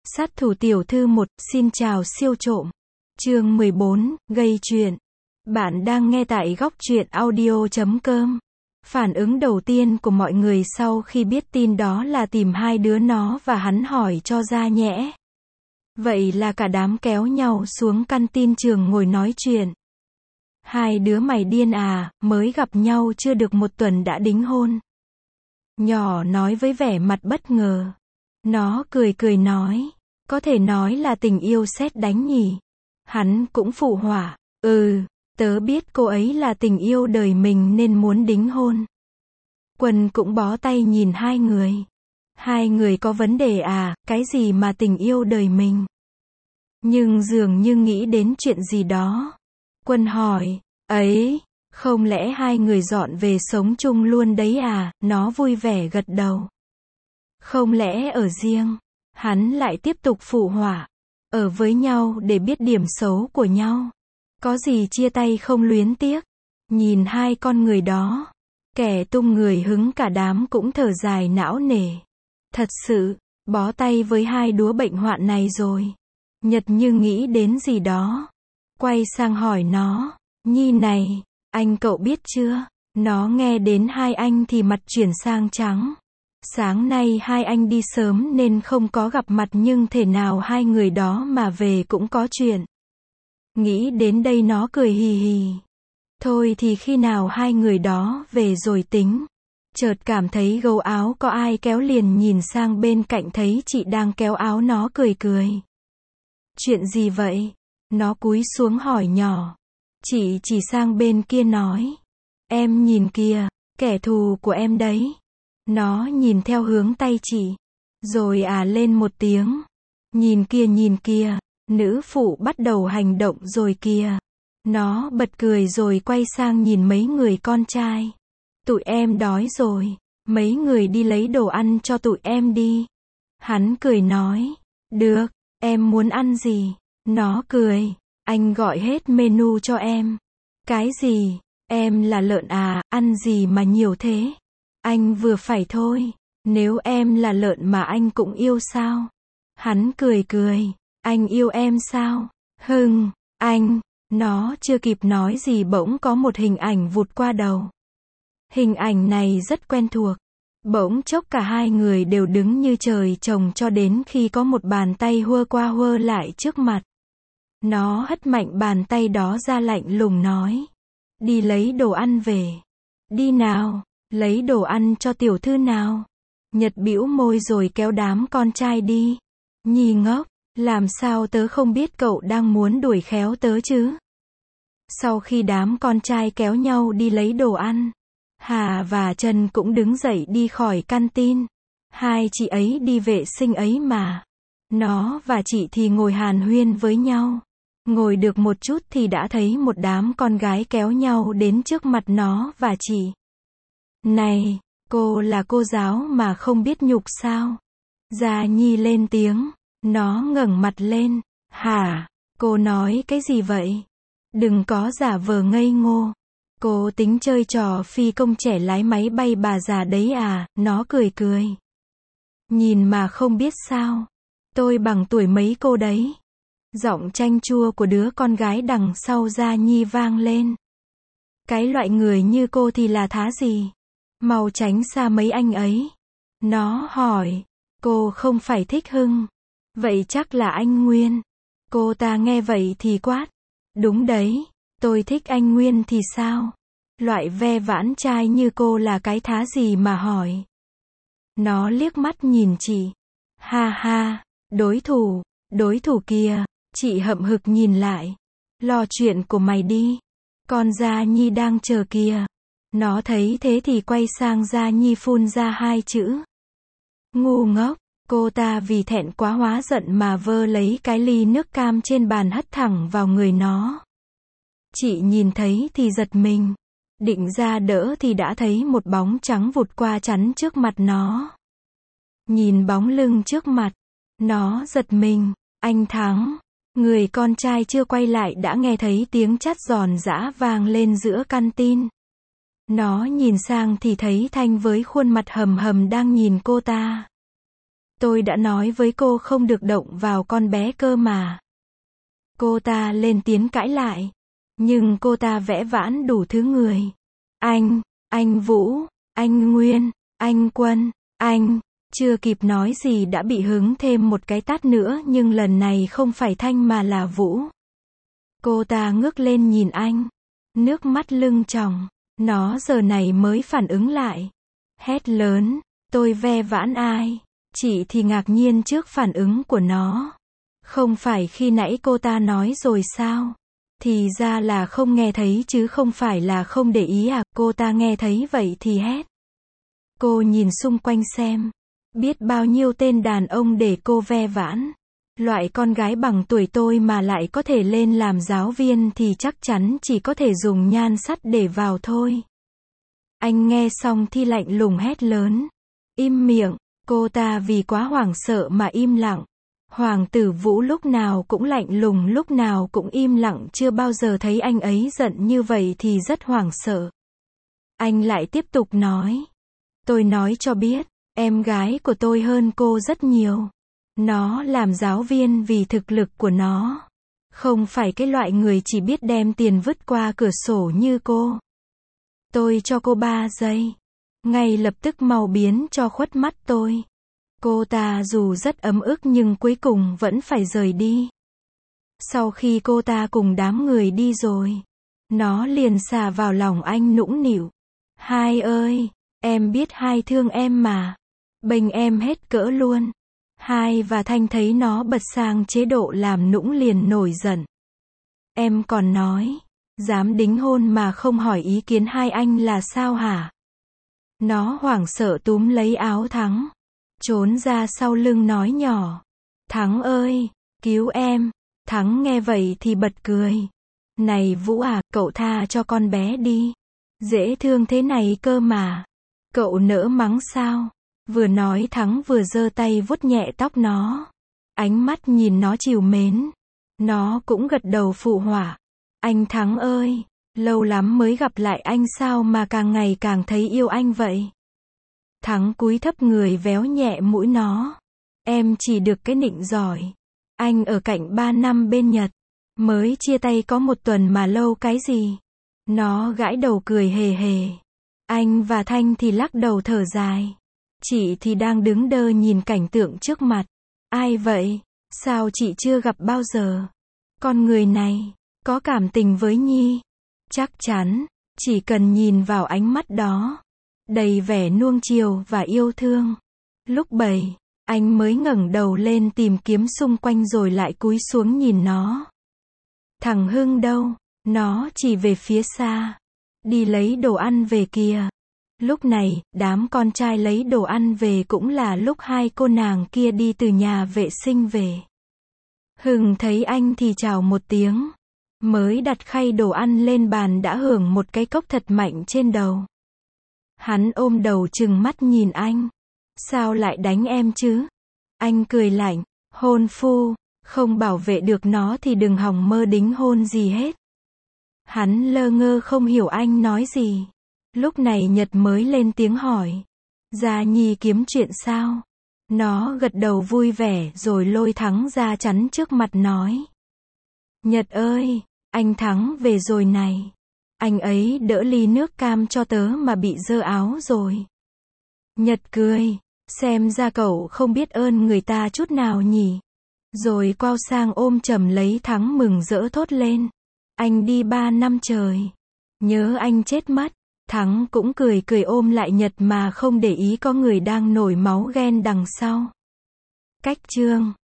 Sát thủ tiểu thư 1, xin chào siêu trộm. Chương 14, gây chuyện. Bạn đang nghe tại góc truyện audio.com. Phản ứng đầu tiên của mọi người sau khi biết tin đó là tìm hai đứa nó và hắn hỏi cho ra nhẽ. Vậy là cả đám kéo nhau xuống căn tin trường ngồi nói chuyện. Hai đứa mày điên à, mới gặp nhau chưa được một tuần đã đính hôn. Nhỏ nói với vẻ mặt bất ngờ. Nó cười cười nói, có thể nói là tình yêu sét đánh nhỉ. Hắn cũng phụ họa, tớ biết cô ấy là tình yêu đời mình nên muốn đính hôn. Quân cũng bó tay nhìn hai người. Hai người có vấn đề à, cái gì mà tình yêu đời mình? Nhưng dường như nghĩ đến chuyện gì đó. Quân hỏi, ấy, không lẽ hai người dọn về sống chung luôn đấy à? Nó vui vẻ gật đầu. Không lẽ ở riêng? Hắn lại tiếp tục phụ họa. Ở với nhau để biết điểm xấu của nhau. Có gì chia tay không luyến tiếc. Nhìn hai con người đó. Kẻ tung người hứng cả đám cũng thở dài não nề. Thật sự, bó tay với hai đứa bệnh hoạn này rồi. Nhật như nghĩ đến gì đó. Quay sang hỏi nó. Nhi này, anh cậu biết chưa? Nó nghe đến hai anh thì mặt chuyển sang trắng. Sáng nay hai anh đi sớm nên không có gặp mặt nhưng thể nào hai người đó mà về cũng có chuyện. Nghĩ đến đây nó cười hì hì. Thôi thì khi nào hai người đó về rồi tính. Chợt cảm thấy gấu áo có ai kéo liền nhìn sang bên cạnh thấy chị đang kéo áo nó cười cười. Chuyện gì vậy? Nó cúi xuống hỏi nhỏ. Chị chỉ sang bên kia nói. Em nhìn kìa, kẻ thù của em đấy. Nó nhìn theo hướng tay chị. Rồi lên một tiếng. Nhìn kìa, nữ phụ bắt đầu hành động rồi kìa. Nó bật cười rồi quay sang nhìn mấy người con trai. Tụi em đói rồi, mấy người đi lấy đồ ăn cho tụi em đi. Hắn cười nói, được, em muốn ăn gì? Nó cười, anh gọi hết menu cho em. Cái gì? Em là lợn à, ăn gì mà nhiều thế? Anh vừa phải thôi, nếu em là lợn mà anh cũng yêu sao? Hắn cười cười, anh yêu em sao? Anh, nó chưa kịp nói gì bỗng có một hình ảnh vụt qua đầu. Hình ảnh này rất quen thuộc. Bỗng chốc cả hai người đều đứng như trời trồng cho đến khi có một bàn tay hua qua hua lại trước mặt. Nó hất mạnh bàn tay đó ra lạnh lùng nói. Đi lấy đồ ăn về. Đi nào. Lấy đồ ăn cho tiểu thư nào. Nhật bĩu môi rồi kéo đám con trai đi. Nhi ngốc, làm sao tớ không biết cậu đang muốn đuổi khéo tớ chứ? Sau khi đám con trai kéo nhau đi lấy đồ ăn, Hà và Trần cũng đứng dậy đi khỏi căn tin. Hai chị ấy đi vệ sinh ấy mà. Nó và chị thì ngồi hàn huyên với nhau. Ngồi được một chút thì đã thấy một đám con gái kéo nhau đến trước mặt nó và chị. Này, cô là cô giáo mà không biết nhục sao? Gia Nhi lên tiếng. Nó ngẩng mặt lên. Hả? Cô nói cái gì vậy? Đừng có giả vờ ngây ngô. Cô tính chơi trò phi công trẻ lái máy bay bà già đấy à? Nó cười cười. Nhìn mà không biết sao? Tôi bằng tuổi mấy cô đấy. Giọng chanh chua của đứa con gái đằng sau Gia Nhi vang lên. Cái loại người như cô thì là thá gì? Mau tránh xa mấy anh ấy. Nó hỏi. Cô không phải thích Hưng. Vậy chắc là anh Nguyên. Cô ta nghe vậy thì quát. Đúng đấy. Tôi thích anh Nguyên thì sao? Loại ve vãn trai như cô là cái thá gì mà hỏi? Nó liếc mắt nhìn chị. Ha ha. Đối thủ kìa. Chị hậm hực nhìn lại. Lo chuyện của mày đi. Con Gia Nhi đang chờ kìa. Nó thấy thế thì quay sang Gia Nhi phun ra hai chữ. Ngu ngốc. Cô ta vì thẹn quá hóa giận mà vơ lấy cái ly nước cam trên bàn hất thẳng vào người nó. Chị nhìn thấy thì giật mình. Định ra đỡ thì đã thấy một bóng trắng vụt qua chắn trước mặt nó. Nhìn bóng lưng trước mặt. Nó giật mình. Anh Thắng. Người con trai chưa quay lại đã nghe thấy tiếng chát giòn giã vang lên giữa căn tin. Nó nhìn sang thì thấy Thanh với khuôn mặt hầm hầm đang nhìn cô ta. Tôi đã nói với cô không được động vào con bé cơ mà. Cô ta lên tiếng cãi lại. Nhưng cô ta vẽ vãn đủ thứ người. Anh Vũ, anh Nguyên, anh Quân, anh. Chưa kịp nói gì đã bị hứng thêm một cái tát nữa, nhưng lần này không phải Thanh mà là Vũ. Cô ta ngước lên nhìn anh. Nước mắt lưng tròng. Nó giờ này mới phản ứng lại. Hét lớn. Tôi ve vãn ai? Chị thì ngạc nhiên trước phản ứng của nó. Không phải khi nãy cô ta nói rồi sao? Thì ra là không nghe thấy chứ không phải là không để ý à? Cô ta nghe thấy vậy thì hét. Cô nhìn xung quanh xem. Biết bao nhiêu tên đàn ông để cô ve vãn. Loại con gái bằng tuổi tôi mà lại có thể lên làm giáo viên thì chắc chắn chỉ có thể dùng nhan sắt để vào thôi. Anh nghe xong thì lạnh lùng hét lớn. Im miệng. Cô ta vì quá hoảng sợ mà im lặng. Hoàng tử Vũ lúc nào cũng lạnh lùng, lúc nào cũng im lặng, chưa bao giờ thấy anh ấy giận như vậy thì rất hoảng sợ. Anh lại tiếp tục nói. Tôi nói cho biết, em gái của tôi hơn cô rất nhiều. Nó làm giáo viên vì thực lực của nó. Không phải cái loại người chỉ biết đem tiền vứt qua cửa sổ như cô. Tôi cho cô 3 giây. Ngay lập tức mau biến cho khuất mắt tôi. Cô ta dù rất ấm ức nhưng cuối cùng vẫn phải rời đi. Sau khi cô ta cùng đám người đi rồi, nó liền xà vào lòng anh nũng nịu. Hai ơi, em biết Hai thương em mà. Bênh em hết cỡ luôn. Hai và Thanh thấy nó bật sang chế độ làm nũng liền nổi giận. Em còn nói, dám đính hôn mà không hỏi ý kiến hai anh là sao hả? Nó hoảng sợ túm lấy áo Thắng. Trốn ra sau lưng nói nhỏ. Thắng ơi, cứu em. Thắng nghe vậy thì bật cười. Này Vũ à, cậu tha cho con bé đi. Dễ thương thế này cơ mà. Cậu nỡ mắng sao? Vừa nói Thắng vừa giơ tay vuốt nhẹ tóc nó. Ánh mắt nhìn nó trìu mến. Nó cũng gật đầu phụ họa. Anh Thắng ơi, lâu lắm mới gặp lại anh sao mà càng ngày càng thấy yêu anh vậy? Thắng cúi thấp người véo nhẹ mũi nó. Em chỉ được cái nịnh giỏi. Anh ở cạnh 3 năm bên Nhật. Mới chia tay có 1 tuần mà lâu cái gì? Nó gãi đầu cười hề hề. Anh và Thanh thì lắc đầu thở dài. Chị thì đang đứng đơ nhìn cảnh tượng trước mặt. Ai vậy? Sao chị chưa gặp bao giờ? Con người này, có cảm tình với Nhi. Chắc chắn, chỉ cần nhìn vào ánh mắt đó. Đầy vẻ nuông chiều và yêu thương. Lúc bấy, anh mới ngẩng đầu lên tìm kiếm xung quanh rồi lại cúi xuống nhìn nó. Thằng Hưng đâu? Nó chỉ về phía xa. Đi lấy đồ ăn về kìa. Lúc này, đám con trai lấy đồ ăn về cũng là lúc hai cô nàng kia đi từ nhà vệ sinh về. Hưng thấy anh thì chào một tiếng. Mới đặt khay đồ ăn lên bàn đã hưởng một cái cốc thật mạnh trên đầu. Hắn ôm đầu trừng mắt nhìn anh. Sao lại đánh em chứ? Anh cười lạnh. Hôn phu, không bảo vệ được nó thì đừng hòng mơ đính hôn gì hết. Hắn lơ ngơ không hiểu anh nói gì. Lúc này Nhật mới lên tiếng hỏi. Gia Nhi kiếm chuyện sao? Nó gật đầu vui vẻ rồi lôi Thắng ra chắn trước mặt nói. Nhật ơi, anh Thắng về rồi này. Anh ấy đỡ ly nước cam cho tớ mà bị dơ áo rồi. Nhật cười. Xem ra cậu không biết ơn người ta chút nào nhỉ. Rồi quao sang ôm chầm lấy Thắng mừng rỡ thốt lên. Anh đi 3 năm trời. Nhớ anh chết mất. Thắng cũng cười cười ôm lại Nhật mà không để ý có người đang nổi máu ghen đằng sau. Cách chương